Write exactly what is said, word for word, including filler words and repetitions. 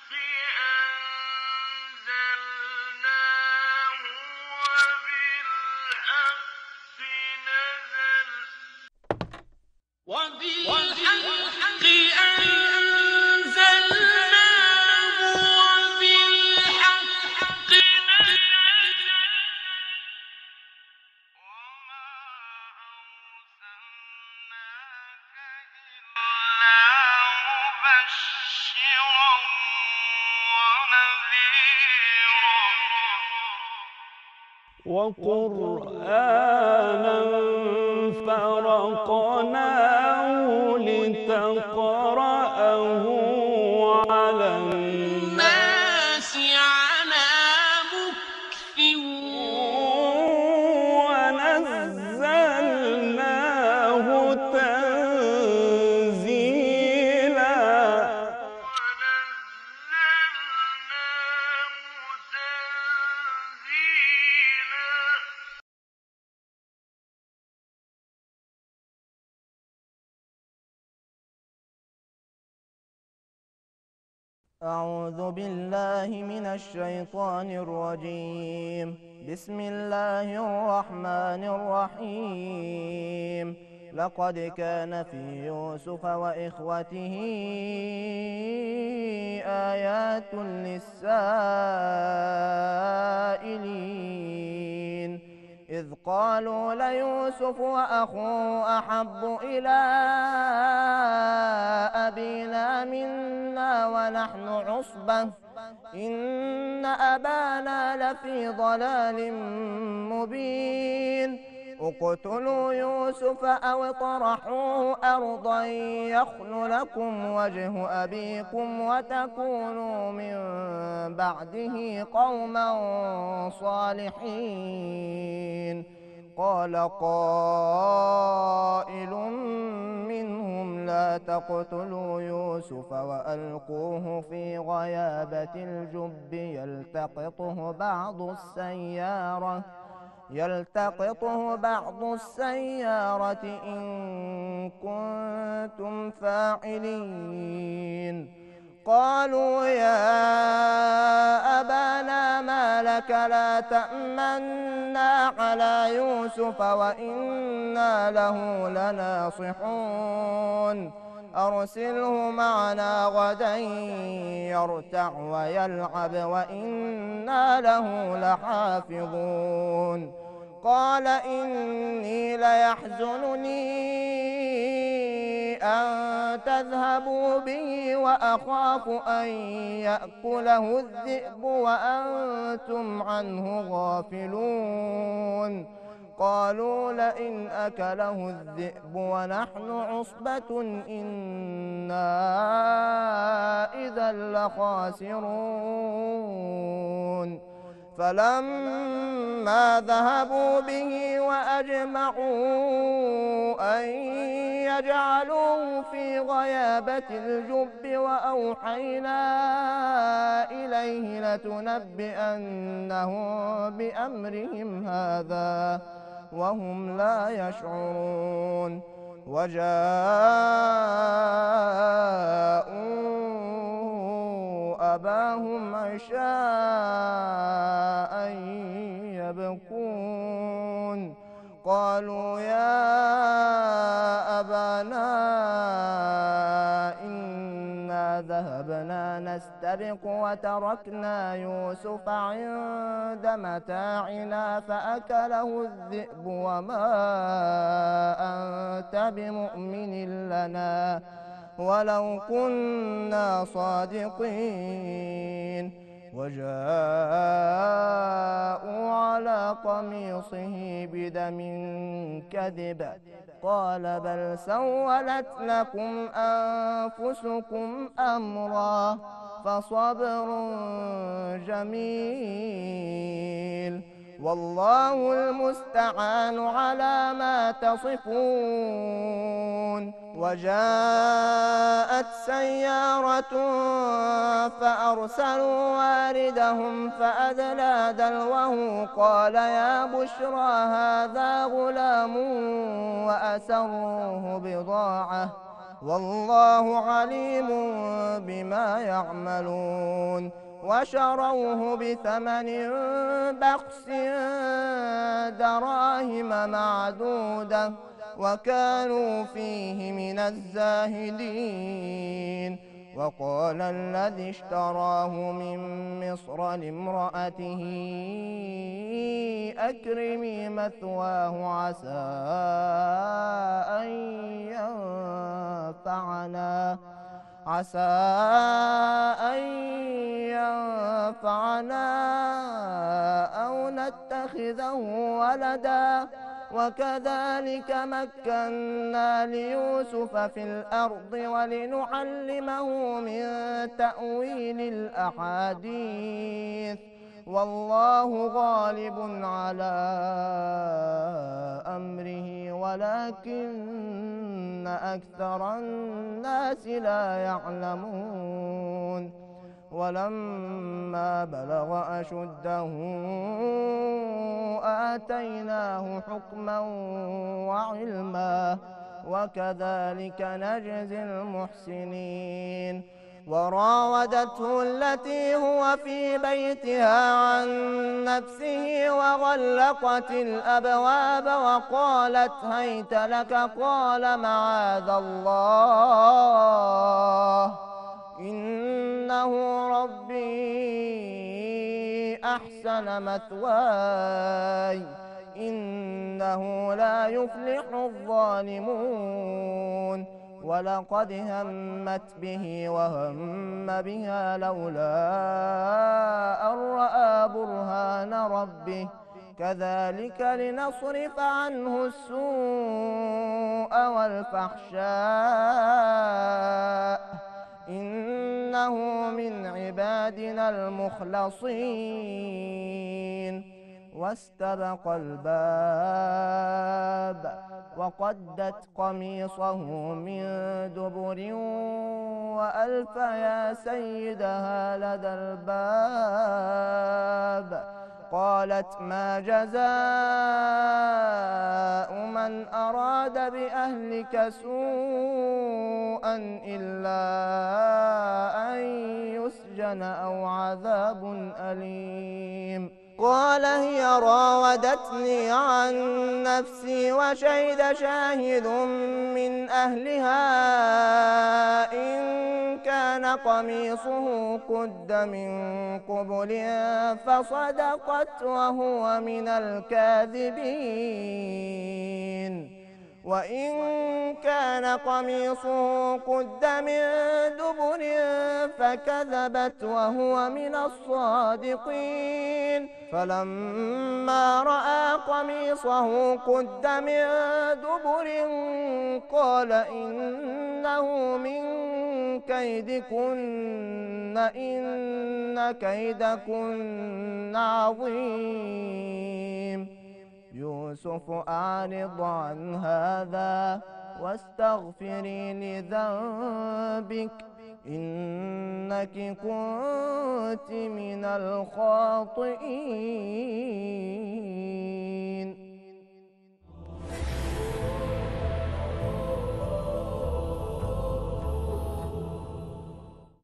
أنزلناه وبالحق نزل وبالحق أنزلناه وبالحق نزل وما أرسلناك إلا مبشرا ونذيرا وقرآنا فرقناه لتقرأه على الناس على مكث ونزلناه تنزيلا ونزلناه تنزيلا أعوذ بالله من الشيطان الرجيم. بسم الله الرحمن الرحيم. لقد كان في يوسف وإخوته آيات للسائلين إذ قالوا ليوسف وأخوه أحب إلى أبينا منا ونحن عصبة إن أبانا لفي ضلال مبين اقتلوا يوسف أو اطرحوه أرضا يخل لكم وجه أبيكم وتكونوا من بعده قوما صالحين. قال قائل منهم لا تقتلوا يوسف وألقوه في غيابة الجب يلتقطه بعض السيارة يلتقطه بعض السيارة إن كنتم فاعلين. قالوا يا أبانا ما لك لا تأمنا على يوسف وإنا له لناصحون أرسله معنا غدا يرتع ويلعب وإنا له لحافظون. قال إني ليحزنني أن تذهبوا به وأخاف أن يأكله الذئب وأنتم عنه غافلون. قالوا لئن أكله الذئب ونحن عصبة إنا إذا لخاسرون. فلما ذهبوا به وأجمعوا أن يجعلوه في غيابة الجب وأوحينا إليه لتنبئنهم بأمرهم هذا وهم لا يشعرون. وجاءوا أباهم عشاء يبكون. قالوا يا أبانا إنا ذهبنا نستبق وتركنا يوسف عند متاعنا فأكله الذئب وما أنت بمؤمن لنا ولو كنا صادقين. وجاءوا على قميصه بدم كذب قال بل سولت لكم أنفسكم أمرا فصبر جميل والله المستعان على ما تصفون. وجاءت سيارة فأرسلوا واردهم فأدلى دلوه قال يا بشرى هذا غلام وأسروه بضاعة والله عليم بما يعملون. وشروه بثمن بخس دراهم معدودة وكانوا فيه من الزاهدين. وقال الذي اشتراه من مصر لامرأته أكرمي مثواه عسى أن ينفعنا عسى أن ينفعنا أو نتخذه ولدا وكذلك مكنا ليوسف في الأرض ولنعلمه من تأويل الأحاديث والله غالب على أمره ولكن أكثر الناس لا يعلمون. ولما بلغ أشده آتيناه حكما وعلما وكذلك نجزي المحسنين. وراودته التي هو في بيتها عن نفسه وغلقت الأبواب وقالت هيت لك قال معاذ الله إنه ربي أحسن مثواي إنه لا يفلح الظالمون. ولقد همت به وهم بها لولا أن رأى برهان ربه كذلك لنصرف عنه السوء والفحشاء إنه من عبادنا المخلصين. واستبق الباب وقدت قميصه من دبر وألف يا سيدها لدى الباب قالت ما جزاء من أراد بأهلك سوءا إلا أن يسجن أو عذاب أليم. قال هي راودتني عن نفسي وشهد شاهد من أهلها إن كان قميصه قد من قبل فصدقت وهو من الكاذبين وإن كان قميصه قد من دبر فكذبت وهو من الصادقين. فلما رأى قميصه قد من دبر قال إنه من كيدكن إن كيدكن عظيم. يوسف أعرض عن هذا واستغفري لذنبك إنك كنت من الخاطئين.